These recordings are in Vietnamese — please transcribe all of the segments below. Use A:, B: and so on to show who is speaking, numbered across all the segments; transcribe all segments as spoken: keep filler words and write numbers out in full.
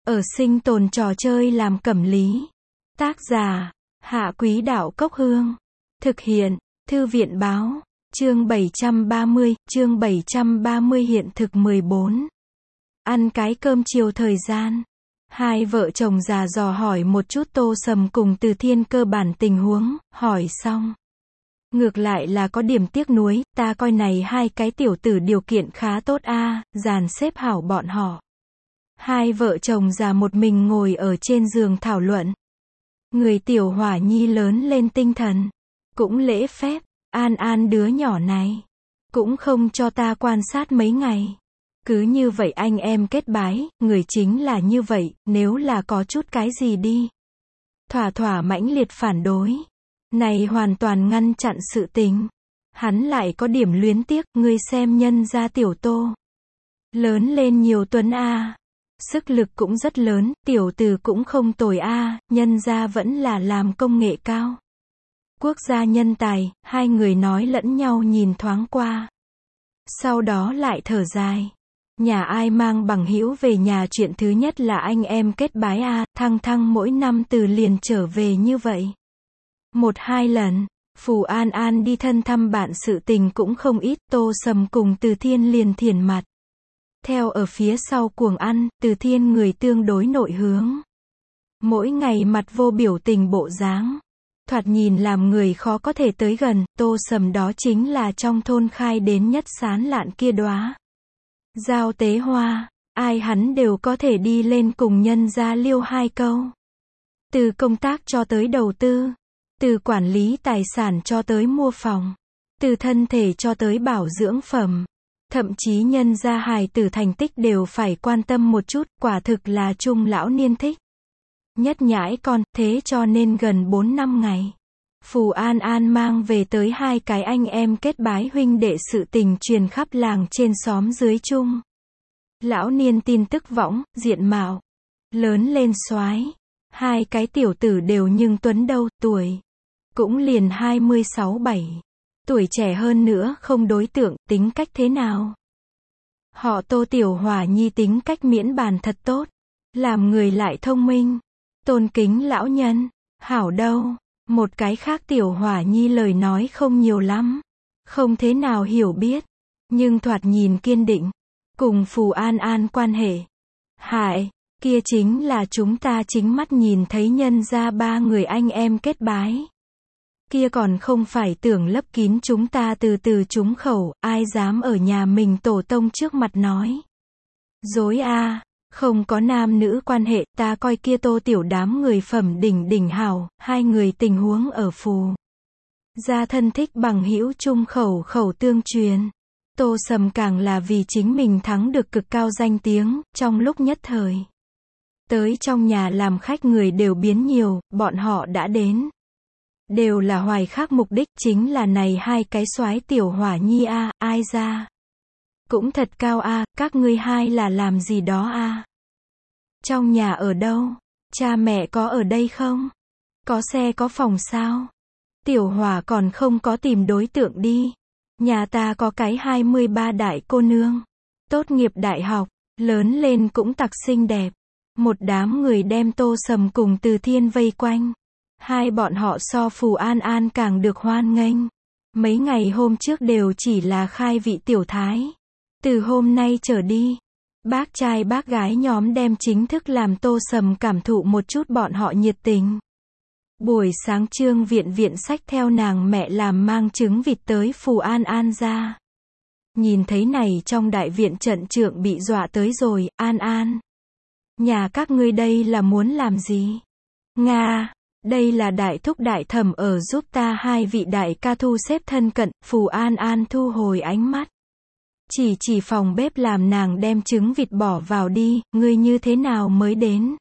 A: Ở sinh tồn trò chơi làm cẩm lý. Tác giả, Hạ Quý Đạo Cốc Hương. Thực hiện, Thư viện Báo. Chương bảy trăm ba mươi, chương bảy trăm ba mươi hiện thực mười bốn. Ăn cái cơm chiều thời gian. Hai vợ chồng già dò hỏi một chút Tô Sầm cùng Từ Thiên cơ bản tình huống, hỏi xong. Ngược lại là có điểm tiếc nuối, ta coi này hai cái tiểu tử điều kiện khá tốt a, dàn xếp hảo bọn họ. Hai vợ chồng già một mình ngồi ở trên giường thảo luận. Người tiểu hỏa nhi lớn lên tinh thần, cũng lễ phép, An An đứa nhỏ này, cũng không cho ta quan sát mấy ngày. Cứ như vậy anh em kết bái, người chính là như vậy, nếu là có chút cái gì đi. Thỏa thỏa mãnh liệt phản đối. Này hoàn toàn ngăn chặn sự tình. Hắn lại có điểm luyến tiếc, ngươi xem nhân gia tiểu Tô. Lớn lên nhiều tuấn a, sức lực cũng rất lớn, tiểu từ cũng không tồi a, nhân gia vẫn là làm công nghệ cao. Quốc gia nhân tài, hai người nói lẫn nhau nhìn thoáng qua. Sau đó lại thở dài. Nhà ai mang bằng hữu về nhà chuyện thứ nhất là anh em kết bái a, thăng thăng mỗi năm từ liền trở về như vậy. Một hai lần, Phù An An đi thân thăm bạn sự tình cũng không ít, Tô Sầm cùng Từ Thiên liền thiền mặt. Theo ở phía sau cuồng ăn, Từ Thiên người tương đối nội hướng. Mỗi ngày mặt vô biểu tình bộ dáng. Thoạt nhìn làm người khó có thể tới gần, Tô Sầm đó chính là trong thôn khai đến nhất sán lạn kia đóa giao tế hoa, ai hắn đều có thể đi lên cùng nhân gia liêu hai câu. Từ công tác cho tới đầu tư, từ quản lý tài sản cho tới mua phòng, từ thân thể cho tới bảo dưỡng phẩm, thậm chí nhân gia hài tử thành tích đều phải quan tâm một chút, quả thực là trung lão niên thích. Nhất nhãi con, thế cho nên gần bốn năm ngày. Phù An An mang về tới hai cái anh em kết bái huynh đệ sự tình truyền khắp làng trên xóm dưới chung. Lão niên tin tức võng, diện mạo, lớn lên soái, hai cái tiểu tử đều nhưng tuấn đâu, tuổi cũng liền hai mươi sáu bảy. Tuổi trẻ hơn nữa không đối tượng, tính cách thế nào? Họ Tô tiểu hỏa nhi tính cách miễn bàn thật tốt, làm người lại thông minh, tôn kính lão nhân, hảo đâu. Một cái khác tiểu hỏa nhi lời nói không nhiều lắm, không thế nào hiểu biết, nhưng thoạt nhìn kiên định, cùng Phù An An quan hệ. Hại, kia chính là chúng ta chính mắt nhìn thấy nhân gia ba người anh em kết bái. Kia còn không phải tưởng lấp kín chúng ta từ từ trúng khẩu, ai dám ở nhà mình tổ tông trước mặt nói. Dối a. Không có nam nữ quan hệ, ta coi kia Tô tiểu đám người phẩm đỉnh đỉnh hảo, hai người tình huống ở Phù gia thân thích bằng hữu chung khẩu khẩu tương truyền. Tô Sầm càng là vì chính mình thắng được cực cao danh tiếng, trong lúc nhất thời. Tới trong nhà làm khách người đều biến nhiều, bọn họ đã đến. Đều là hoài khác mục đích, chính là này hai cái soái tiểu hỏa nhi a, ai ra. Cũng thật cao a, các ngươi hai là làm gì đó a? Trong nhà ở đâu? Cha mẹ có ở đây không? Có xe có phòng sao? Tiểu hỏa còn không có tìm đối tượng đi. Nhà ta có cái hai mươi ba đại cô nương. Tốt nghiệp đại học, lớn lên cũng tặc xinh đẹp. Một đám người đem Tô Sầm cùng Từ Thiên vây quanh. Hai bọn họ so Phù An An càng được hoan nghênh. Mấy ngày hôm trước đều chỉ là khai vị tiểu thái. Từ hôm nay trở đi, bác trai bác gái nhóm đem chính thức làm Tô Sầm cảm thụ một chút bọn họ nhiệt tình. Buổi sáng Trương Viện Viện xách theo nàng mẹ làm mang trứng vịt tới Phù An An ra. Nhìn thấy này trong đại viện trận trượng bị dọa tới rồi, An An. Nhà các ngươi đây là muốn làm gì? Nga, đây là đại thúc đại thẩm ở giúp ta hai vị đại ca thu xếp thân cận, Phù An An thu hồi ánh mắt. Chỉ chỉ phòng bếp làm nàng đem trứng vịt bỏ vào đi, ngươi như thế nào mới đến?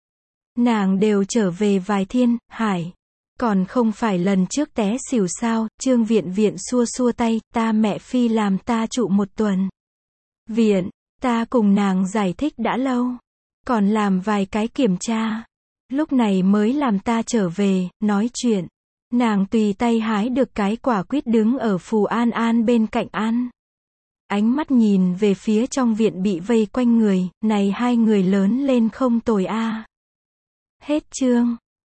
A: Nàng đều trở về vài thiên, hải. Còn không phải lần trước té xỉu sao, Trương Viện Viện xua xua tay, ta mẹ Phi làm ta trụ một tuần. Viện, ta cùng nàng giải thích đã lâu. Còn làm vài cái kiểm tra. Lúc này mới làm ta trở về, nói chuyện. Nàng tùy tay hái được cái quả quýt đứng ở Phù An An bên cạnh ăn. ánh mắt nhìn về phía trong viện bị vây quanh người, này hai người lớn lên không tồi a. Hết chương.